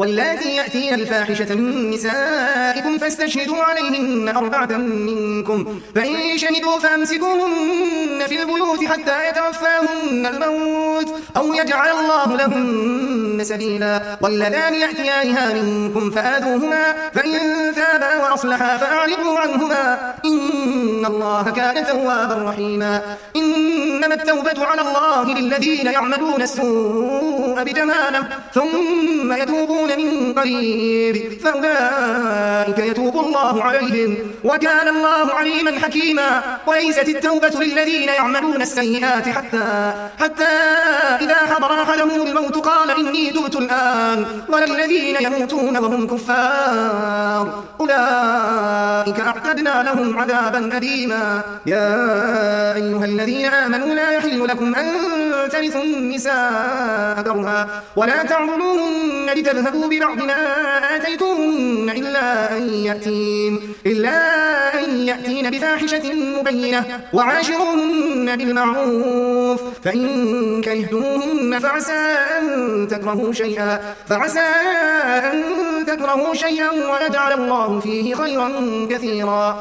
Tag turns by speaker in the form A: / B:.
A: واللاتي يأتين الفاحشة من نسائكم فاستشهدوا عليهن 4 منكم، فإن شهدوا فأمسكوهن في البيوت حتى يتوفاهن الموت أو يجعل الله لهن سبيلا. واللذان يأتيانها منكم فآذوهما، فإن تابا وأصلحا فأعرضوا عنهما، إن الله كان توابا رحيما. إنما التوبة على الله للذين يعملون السوء بجهالة ثم يتوبون من قريب فأولئك يتوب الله عليهم، وكان الله عليما حكيما. وليست التوبة للذين يعملون السيئات حتى إذا حضر أحدهم الموت قال إني تبت الآن، ولا الذين يموتون وهم كفار أولئك أعتدنا لهم عذابا أليما. يا أيها الذين آمنوا لا يحل لكم أن ترثوا النساء كرها ولا تعضلوهن لتذهبوا ببعض ما آتيتوهن إلا أن يأتين بفاحشة مبينة وعاشروهن بالمعروف، فإن كرهتموهن فعسى أن تكرهوا شيئا ويجعل الله فيه خيرا كثيرا.